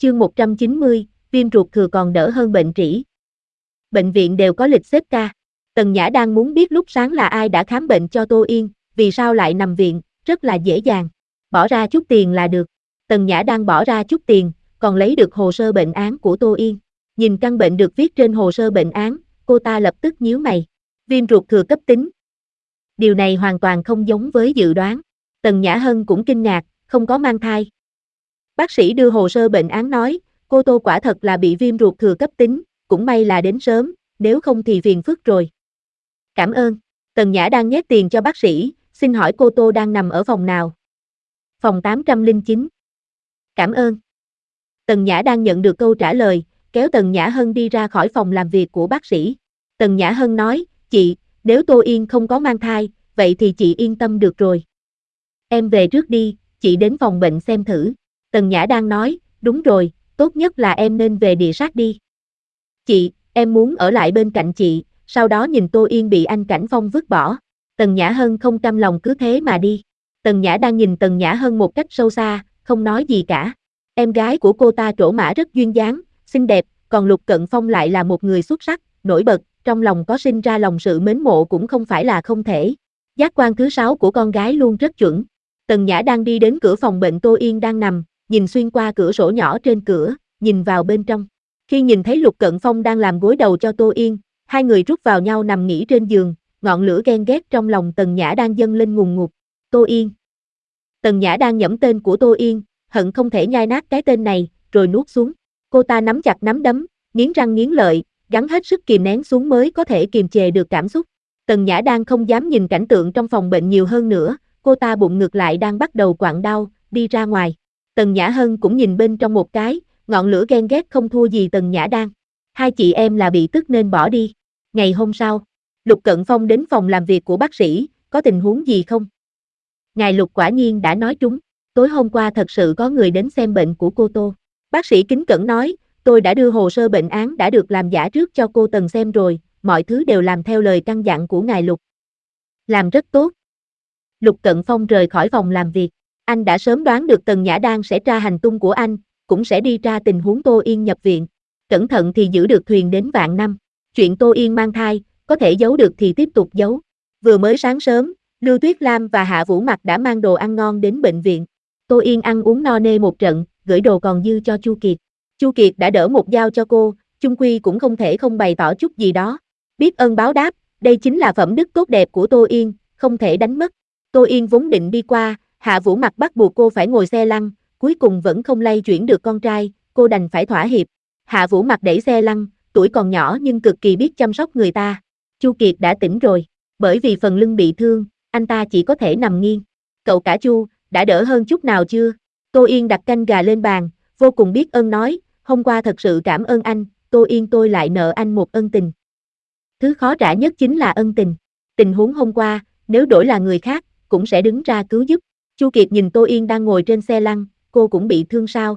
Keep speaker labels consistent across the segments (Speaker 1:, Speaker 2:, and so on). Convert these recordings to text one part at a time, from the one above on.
Speaker 1: Chương 190, viêm ruột thừa còn đỡ hơn bệnh trĩ. Bệnh viện đều có lịch xếp ca. Tần Nhã đang muốn biết lúc sáng là ai đã khám bệnh cho Tô Yên, vì sao lại nằm viện, rất là dễ dàng. Bỏ ra chút tiền là được. Tần Nhã đang bỏ ra chút tiền, còn lấy được hồ sơ bệnh án của Tô Yên. Nhìn căn bệnh được viết trên hồ sơ bệnh án, cô ta lập tức nhíu mày. Viêm ruột thừa cấp tính. Điều này hoàn toàn không giống với dự đoán. Tần Nhã Hân cũng kinh ngạc, không có mang thai. Bác sĩ đưa hồ sơ bệnh án nói, cô Tô quả thật là bị viêm ruột thừa cấp tính, cũng may là đến sớm, nếu không thì phiền phức rồi. Cảm ơn. Tần Nhã đang nhét tiền cho bác sĩ, xin hỏi cô Tô đang nằm ở phòng nào? Phòng 809. Cảm ơn. Tần Nhã đang nhận được câu trả lời, kéo Tần Nhã Hân đi ra khỏi phòng làm việc của bác sĩ. Tần Nhã Hân nói, chị, nếu Tô Yên không có mang thai, vậy thì chị yên tâm được rồi. Em về trước đi, chị đến phòng bệnh xem thử. Tần Nhã đang nói, đúng rồi, tốt nhất là em nên về địa sát đi. Chị, em muốn ở lại bên cạnh chị, sau đó nhìn Tô Yên bị anh Cảnh Phong vứt bỏ. Tần Nhã Hân không cam lòng cứ thế mà đi. Tần Nhã đang nhìn Tần Nhã Hân một cách sâu xa, không nói gì cả. Em gái của cô ta trổ mã rất duyên dáng, xinh đẹp, còn Lục Cận Phong lại là một người xuất sắc, nổi bật, trong lòng có sinh ra lòng sự mến mộ cũng không phải là không thể. Giác quan thứ 6 của con gái luôn rất chuẩn. Tần Nhã đang đi đến cửa phòng bệnh Tô Yên đang nằm, nhìn xuyên qua cửa sổ nhỏ trên cửa, nhìn vào bên trong. Khi nhìn thấy Lục Cận Phong đang làm gối đầu cho Tô Yên, hai người rút vào nhau nằm nghỉ trên giường, ngọn lửa ghen ghét trong lòng Tần Nhã đang dâng lên ngùn ngụt. Tô Yên. Tần Nhã đang nhẩm tên của Tô Yên, hận không thể nhai nát cái tên này, rồi nuốt xuống. Cô ta nắm chặt nắm đấm, nghiến răng nghiến lợi, gắng hết sức kìm nén xuống mới có thể kiềm chế được cảm xúc. Tần Nhã đang không dám nhìn cảnh tượng trong phòng bệnh nhiều hơn nữa, cô ta bụng ngực lại đang bắt đầu quặn đau, đi ra ngoài. Tần Nhã Hân cũng nhìn bên trong một cái, ngọn lửa ghen ghét không thua gì Tần Nhã đang. Hai chị em là bị tức nên bỏ đi. Ngày hôm sau, Lục Cận Phong đến phòng làm việc của bác sĩ, có tình huống gì không? Ngài Lục quả nhiên đã nói trúng, tối hôm qua thật sự có người đến xem bệnh của cô Tô. Bác sĩ kính cẩn nói, tôi đã đưa hồ sơ bệnh án đã được làm giả trước cho cô Tần xem rồi, mọi thứ đều làm theo lời căn dặn của ngài Lục. Làm rất tốt. Lục Cận Phong rời khỏi phòng làm việc. Anh đã sớm đoán được Tần Nhã Đan sẽ tra hành tung của anh, cũng sẽ đi tra tình huống Tô Yên nhập viện. Cẩn thận thì giữ được thuyền đến vạn năm. Chuyện Tô Yên mang thai, có thể giấu được thì tiếp tục giấu. Vừa mới sáng sớm, Lưu Tuyết Lam và Hạ Vũ Mặc đã mang đồ ăn ngon đến bệnh viện. Tô Yên ăn uống no nê một trận, gửi đồ còn dư cho Chu Kiệt. Chu Kiệt đã đỡ một dao cho cô, chung quy cũng không thể không bày tỏ chút gì đó. Biết ơn báo đáp, đây chính là phẩm đức tốt đẹp của Tô Yên, không thể đánh mất. Tô Yên vốn định đi qua, Hạ Vũ Mặc bắt buộc cô phải ngồi xe lăn, cuối cùng vẫn không lay chuyển được con trai, cô đành phải thỏa hiệp. Hạ Vũ Mặc đẩy xe lăn, tuổi còn nhỏ nhưng cực kỳ biết chăm sóc người ta. Chu Kiệt đã tỉnh rồi, bởi vì phần lưng bị thương, anh ta chỉ có thể nằm nghiêng. Cậu cả Chu, đã đỡ hơn chút nào chưa? Tô Yên đặt canh gà lên bàn, vô cùng biết ơn nói, hôm qua thật sự cảm ơn anh, Tô Yên tôi lại nợ anh một ân tình. Thứ khó trả nhất chính là ân tình. Tình huống hôm qua, nếu đổi là người khác, cũng sẽ đứng ra cứu giúp. Chu Kiệt nhìn Tô Yên đang ngồi trên xe lăn, cô cũng bị thương sao?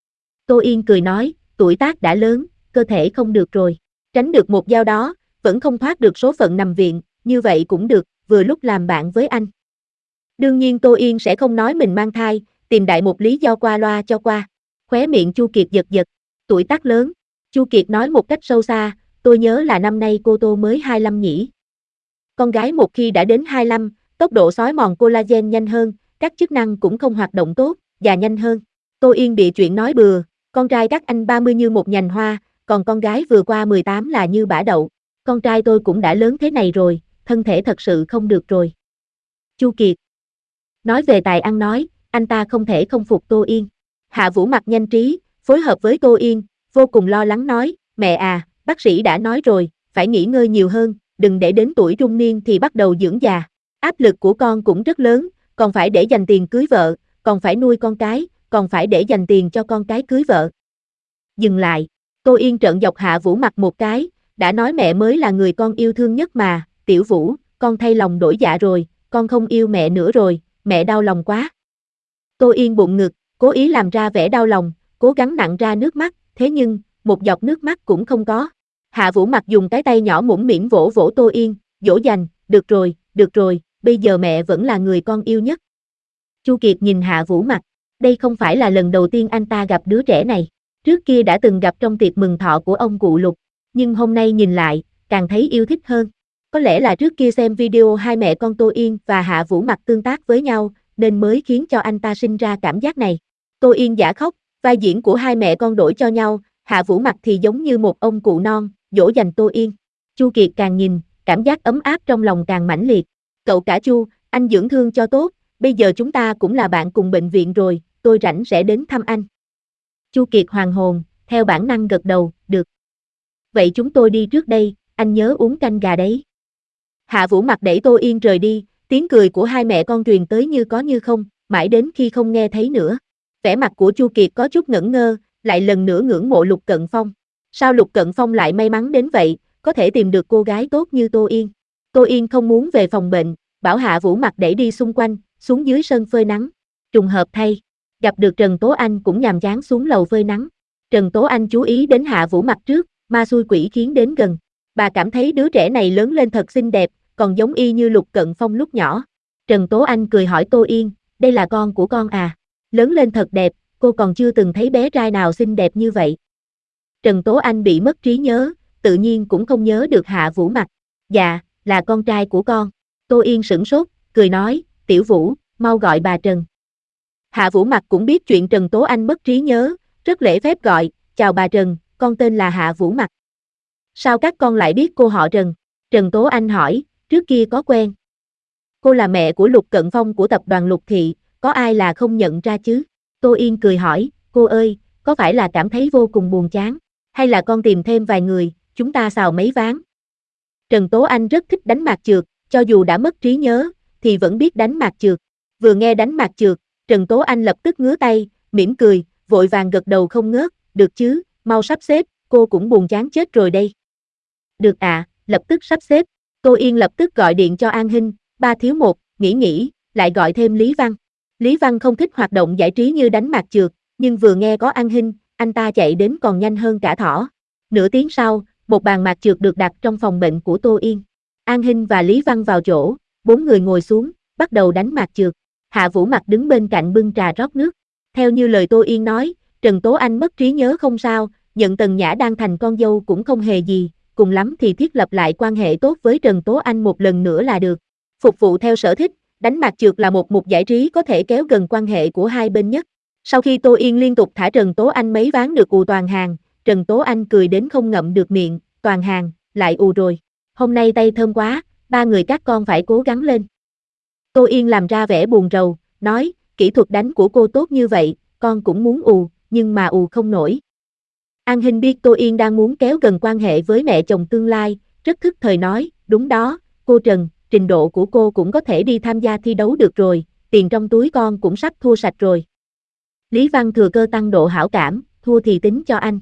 Speaker 1: Tô Yên cười nói, tuổi tác đã lớn, cơ thể không được rồi. Tránh được một dao đó, vẫn không thoát được số phận nằm viện, như vậy cũng được, vừa lúc làm bạn với anh. Đương nhiên Tô Yên sẽ không nói mình mang thai, tìm đại một lý do qua loa cho qua. Khóe miệng Chu Kiệt giật giật, tuổi tác lớn. Chu Kiệt nói một cách sâu xa, tôi nhớ là năm nay cô Tô mới 25 nhỉ. Con gái một khi đã đến 25, tốc độ xói mòn collagen nhanh hơn, các chức năng cũng không hoạt động tốt, già nhanh hơn. Tô Yên bịa chuyện nói bừa, con trai các anh 30 như một nhành hoa, còn con gái vừa qua 18 là như bã đậu. Con trai tôi cũng đã lớn thế này rồi, thân thể thật sự không được rồi. Chu Kiệt nói về tài ăn nói, anh ta không thể không phục Tô Yên. Hạ Vũ Mặc nhanh trí, phối hợp với Tô Yên, vô cùng lo lắng nói, mẹ à, bác sĩ đã nói rồi, phải nghỉ ngơi nhiều hơn, đừng để đến tuổi trung niên thì bắt đầu dưỡng già. Áp lực của con cũng rất lớn, còn phải để dành tiền cưới vợ, còn phải nuôi con cái, còn phải để dành tiền cho con cái cưới vợ. Dừng lại, Tô Yên trợn dọc Hạ Vũ Mặc một cái, đã nói mẹ mới là người con yêu thương nhất mà, Tiểu Vũ, con thay lòng đổi dạ rồi, con không yêu mẹ nữa rồi, mẹ đau lòng quá. Tô Yên bụng ngực, cố ý làm ra vẻ đau lòng, cố gắng nặn ra nước mắt, thế nhưng, một giọt nước mắt cũng không có. Hạ Vũ Mặc dùng cái tay nhỏ mũm mĩm vỗ vỗ Tô Yên, dỗ dành, được rồi, bây giờ mẹ vẫn là người con yêu nhất. Chu Kiệt nhìn Hạ Vũ Mặc, đây không phải là lần đầu tiên anh ta gặp đứa trẻ này. Trước kia đã từng gặp trong tiệc mừng thọ của ông cụ Lục, nhưng hôm nay nhìn lại, càng thấy yêu thích hơn. Có lẽ là trước kia xem video hai mẹ con Tô Yên và Hạ Vũ Mặc tương tác với nhau, nên mới khiến cho anh ta sinh ra cảm giác này. Tô Yên giả khóc, vai diễn của hai mẹ con đổi cho nhau, Hạ Vũ Mặc thì giống như một ông cụ non, dỗ dành Tô Yên. Chu Kiệt càng nhìn, cảm giác ấm áp trong lòng càng mãnh liệt. Cậu cả Chu, anh dưỡng thương cho tốt, bây giờ chúng ta cũng là bạn cùng bệnh viện rồi, tôi rảnh sẽ đến thăm anh. Chu Kiệt hoàn hồn, theo bản năng gật đầu, được. Vậy chúng tôi đi trước đây, anh nhớ uống canh gà đấy. Hạ Vũ Mặc đẩy Tô Yên rời đi, tiếng cười của hai mẹ con truyền tới như có như không, mãi đến khi không nghe thấy nữa. Vẻ mặt của Chu Kiệt có chút ngẩn ngơ, lại lần nữa ngưỡng mộ Lục Cận Phong. Sao Lục Cận Phong lại may mắn đến vậy, có thể tìm được cô gái tốt như Tô Yên. Tô Yên không muốn về phòng bệnh, bảo Hạ Vũ Mặc đẩy đi xung quanh, xuống dưới sân phơi nắng. Trùng hợp thay, gặp được Trần Tố Anh cũng nhàm chán xuống lầu phơi nắng. Trần Tố Anh chú ý đến Hạ Vũ Mặc trước, ma xui quỷ khiến đến gần. Bà cảm thấy đứa trẻ này lớn lên thật xinh đẹp, còn giống y như Lục Cận Phong lúc nhỏ. Trần Tố Anh cười hỏi Tô Yên, đây là con của con à? Lớn lên thật đẹp, cô còn chưa từng thấy bé trai nào xinh đẹp như vậy. Trần Tố Anh bị mất trí nhớ, tự nhiên cũng không nhớ được Hạ Vũ Mặc. Dạ, là con trai của con. Tô Yên sửng sốt, cười nói, Tiểu Vũ, mau gọi bà Trần. Hạ Vũ Mặc cũng biết chuyện Trần Tố Anh mất trí nhớ, rất lễ phép gọi, chào bà Trần, con tên là Hạ Vũ Mặc. Sao các con lại biết cô họ Trần? Trần Tố Anh hỏi, trước kia có quen. Cô là mẹ của Lục Cận Phong của tập đoàn Lục Thị, có ai là không nhận ra chứ? Tô Yên cười hỏi, cô ơi, có phải là cảm thấy vô cùng buồn chán? Hay là con tìm thêm vài người, chúng ta xào mấy ván? Trần Tố Anh rất thích đánh mạc chược, cho dù đã mất trí nhớ, thì vẫn biết đánh mạc chược. Vừa nghe đánh mạc chược, Trần Tố Anh lập tức ngứa tay, mỉm cười, vội vàng gật đầu không ngớt, được chứ, mau sắp xếp, cô cũng buồn chán chết rồi đây. Được ạ, lập tức sắp xếp. Tô Yên lập tức gọi điện cho An Hinh, ba thiếu một, nghỉ, lại gọi thêm Lý Văn. Lý Văn không thích hoạt động giải trí như đánh mạc chược, nhưng vừa nghe có An Hinh, anh ta chạy đến còn nhanh hơn cả thỏ. Nửa tiếng sau, một bàn mạc chược được đặt trong phòng bệnh của Tô Yên. An Hinh và Lý Văn vào chỗ, bốn người ngồi xuống, bắt đầu đánh mạc chược. Hạ Vũ Mặc đứng bên cạnh bưng trà rót nước. Theo như lời Tô Yên nói, Trần Tố Anh mất trí nhớ không sao, nhận Tần Nhã đang thành con dâu cũng không hề gì, cùng lắm thì thiết lập lại quan hệ tốt với Trần Tố Anh một lần nữa là được. Phục vụ theo sở thích, đánh mạc chược là một mục giải trí có thể kéo gần quan hệ của hai bên nhất. Sau khi Tô Yên liên tục thả Trần Tố Anh mấy ván được ù toàn hàng, Trần Tố Anh cười đến không ngậm được miệng, toàn hàng, lại ù rồi. Hôm nay tay thơm quá, ba người các con phải cố gắng lên. Tô Yên làm ra vẻ buồn rầu, nói, kỹ thuật đánh của cô tốt như vậy, con cũng muốn ù, nhưng mà ù không nổi. An Hinh biết Tô Yên đang muốn kéo gần quan hệ với mẹ chồng tương lai, rất thức thời nói, đúng đó, cô Trần, trình độ của cô cũng có thể đi tham gia thi đấu được rồi, tiền trong túi con cũng sắp thua sạch rồi. Lý Văn thừa cơ tăng độ hảo cảm, thua thì tính cho anh.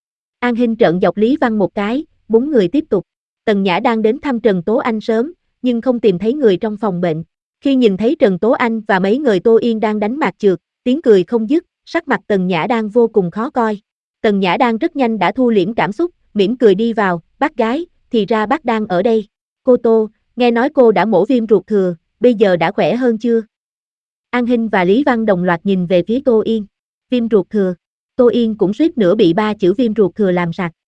Speaker 1: An Hinh trợn dọc Lý Văn một cái, bốn người tiếp tục. Tần Nhã đang đến thăm Trần Tố Anh sớm, nhưng không tìm thấy người trong phòng bệnh. Khi nhìn thấy Trần Tố Anh và mấy người Tô Yên đang đánh mạc chược, tiếng cười không dứt, sắc mặt Tần Nhã đang vô cùng khó coi. Tần Nhã đang rất nhanh đã thu liễm cảm xúc, mỉm cười đi vào, bác gái, thì ra bác đang ở đây. Cô Tô, nghe nói cô đã mổ viêm ruột thừa, bây giờ đã khỏe hơn chưa? An Hinh và Lý Văn đồng loạt nhìn về phía Tô Yên. Viêm ruột thừa. Tô Yên cũng suýt nữa bị ba chữ viêm ruột thừa làm sặc.